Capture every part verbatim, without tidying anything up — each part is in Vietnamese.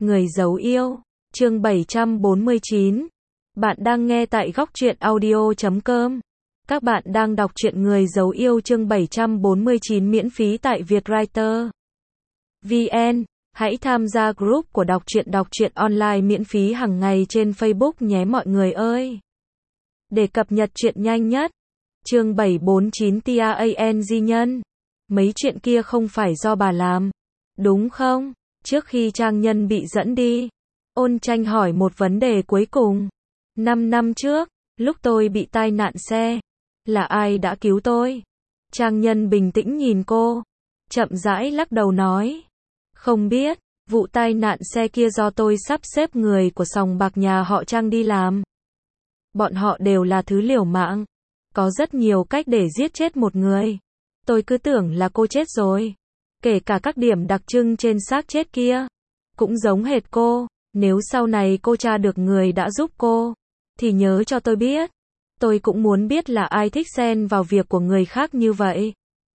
Người giấu yêu, chương bảy trăm bốn mươi chín. Bạn đang nghe tại góc truyện audio chấm com. Các bạn đang đọc truyện Người giấu yêu chương bảy trăm bốn mươi chín miễn phí tại Vietwriter vê en. Hãy tham gia group của đọc truyện đọc truyện online miễn phí hàng ngày trên Facebook nhé mọi người ơi. Để cập nhật truyện nhanh nhất. Chương bảy trăm bốn mươi chín Tang Nhân. Mấy chuyện kia không phải do bà làm, đúng không? Trước khi Trang Nhân bị dẫn đi, Ôn Tranh hỏi một vấn đề cuối cùng. Năm năm trước, lúc tôi bị tai nạn xe, là ai đã cứu tôi? Trang Nhân bình tĩnh nhìn cô, chậm rãi lắc đầu nói. Không biết, vụ tai nạn xe kia do tôi sắp xếp người của sòng bạc nhà họ Trang đi làm. Bọn họ đều là thứ liều mạng. Có rất nhiều cách để giết chết một người. Tôi cứ tưởng là cô chết rồi. Kể cả các điểm đặc trưng trên xác chết kia, cũng giống hệt cô. Nếu sau này cô tra được người đã giúp cô, thì nhớ cho tôi biết. Tôi cũng muốn biết là ai thích xen vào việc của người khác như vậy.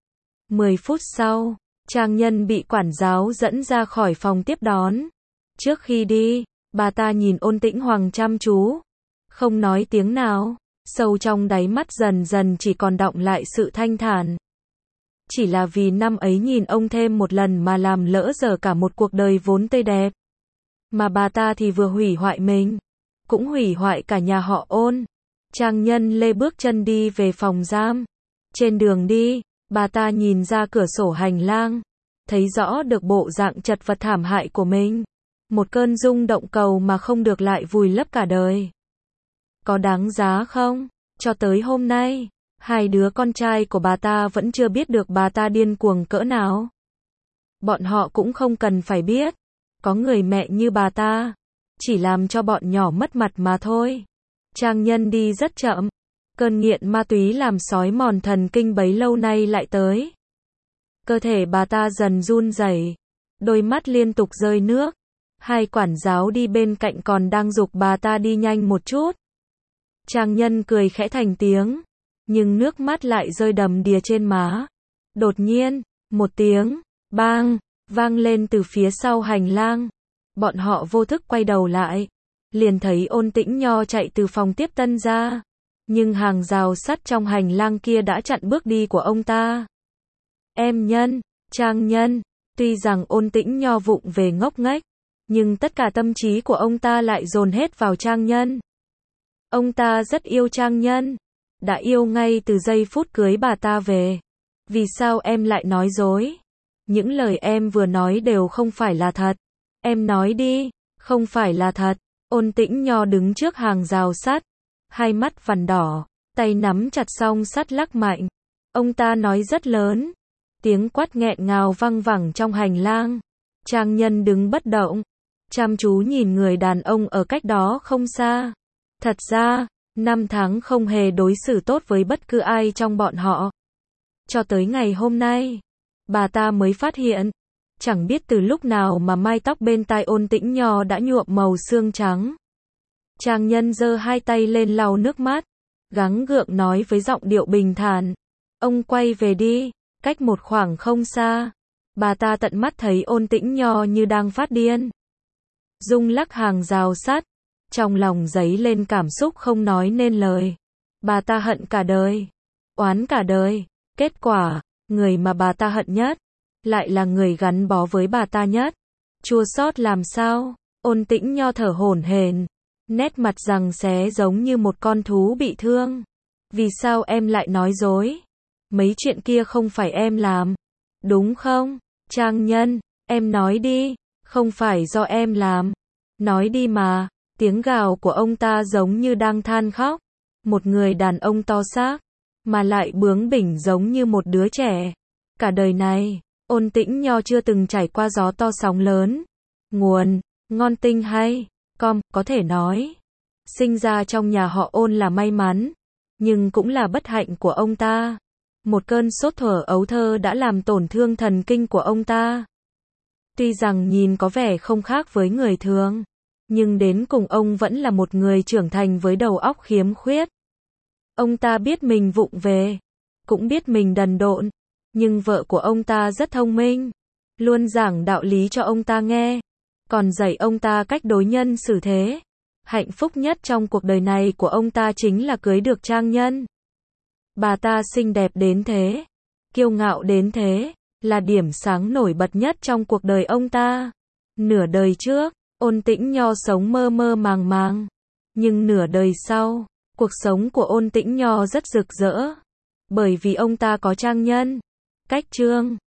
Mười phút sau, Trang Nhân bị quản giáo dẫn ra khỏi phòng tiếp đón. Trước khi đi, bà ta nhìn Ôn Tĩnh Hoàng chăm chú, không nói tiếng nào. Sâu trong đáy mắt dần dần chỉ còn đọng lại sự thanh thản. Chỉ là vì năm ấy nhìn ông thêm một lần mà làm lỡ dở cả một cuộc đời vốn tươi đẹp. Mà bà ta thì vừa hủy hoại mình, cũng hủy hoại cả nhà họ Ôn. Trang Nhân lê bước chân đi về phòng giam. Trên đường đi, bà ta nhìn ra cửa sổ hành lang, thấy rõ được bộ dạng chật vật thảm hại của mình. Một cơn rung động cầu mà không được lại vùi lấp cả đời. Có đáng giá không? Cho tới hôm nay, hai đứa con trai của bà ta vẫn chưa biết được bà ta điên cuồng cỡ nào. Bọn họ cũng không cần phải biết. Có người mẹ như bà ta, chỉ làm cho bọn nhỏ mất mặt mà thôi. Trang Nhân đi rất chậm. Cơn nghiện ma túy làm xói mòn thần kinh bấy lâu nay lại tới. Cơ thể bà ta dần run rẩy, đôi mắt liên tục rơi nước. Hai quản giáo đi bên cạnh còn đang giục bà ta đi nhanh một chút. Trang Nhân cười khẽ thành tiếng, nhưng nước mắt lại rơi đầm đìa trên má. Đột nhiên, một tiếng bang vang lên từ phía sau hành lang. Bọn họ vô thức quay đầu lại, liền thấy Ôn Tĩnh Nho chạy từ phòng tiếp tân ra. Nhưng hàng rào sắt trong hành lang kia đã chặn bước đi của ông ta. Em Nhân, Trang Nhân, tuy rằng Ôn Tĩnh Nho vụng về ngốc nghếch, nhưng tất cả tâm trí của ông ta lại dồn hết vào Trang Nhân. Ông ta rất yêu Trang Nhân, đã yêu ngay từ giây phút cưới bà ta về. Vì sao em lại nói dối? Những lời em vừa nói đều không phải là thật. Em nói đi, không phải là thật. Ôn Tĩnh Nho đứng trước hàng rào sắt, hai mắt vằn đỏ, tay nắm chặt song sắt lắc mạnh. Ông ta nói rất lớn, tiếng quát nghẹn ngào văng vẳng trong hành lang. Trang Nhân đứng bất động, chăm chú nhìn người đàn ông ở cách đó không xa. Thật ra, năm tháng không hề đối xử tốt với bất cứ ai trong bọn họ. Cho tới ngày hôm nay, bà ta mới phát hiện, chẳng biết từ lúc nào mà mái tóc bên tai Ôn Tĩnh Nho đã nhuộm màu xương trắng. Trang Nhân giơ hai tay lên lau nước mắt, gắng gượng nói với giọng điệu bình thản. Ông quay về đi. Cách một khoảng không xa, bà ta tận mắt thấy Ôn Tĩnh Nho như đang phát điên, rung lắc hàng rào sắt. Trong lòng dấy lên cảm xúc không nói nên lời. Bà ta hận cả đời, oán cả đời. Kết quả, người mà bà ta hận nhất, lại là người gắn bó với bà ta nhất. Chua xót làm sao? Ôn Tĩnh Nho thở hổn hển, nét mặt giằng xé giống như một con thú bị thương. Vì sao em lại nói dối? Mấy chuyện kia không phải em làm, đúng không? Trang Nhân, em nói đi, không phải do em làm. Nói đi mà. Tiếng gào của ông ta giống như đang than khóc. Một người đàn ông to xác, mà lại bướng bỉnh giống như một đứa trẻ. Cả đời này, Ôn Tĩnh Nho chưa từng trải qua gió to sóng lớn. Nguồn, ngon tinh hay, com, có thể nói. Sinh ra trong nhà họ Ôn là may mắn, nhưng cũng là bất hạnh của ông ta. Một cơn sốt thuở ấu thơ đã làm tổn thương thần kinh của ông ta. Tuy rằng nhìn có vẻ không khác với người thường, nhưng đến cùng ông vẫn là một người trưởng thành với đầu óc khiếm khuyết. Ông ta biết mình vụng về, cũng biết mình đần độn, nhưng vợ của ông ta rất thông minh, luôn giảng đạo lý cho ông ta nghe. còn dạy ông ta cách đối nhân xử thế. Hạnh phúc nhất trong cuộc đời này của ông ta chính là cưới được Trang Nhân. Bà ta xinh đẹp đến thế, kiêu ngạo đến thế, là điểm sáng nổi bật nhất trong cuộc đời ông ta. Nửa đời trước, Ôn Tĩnh Nho sống mơ mơ màng màng. Nhưng nửa đời sau, cuộc sống của Ôn Tĩnh Nho rất rực rỡ. Bởi vì ông ta có Trang Nhân. Cách chương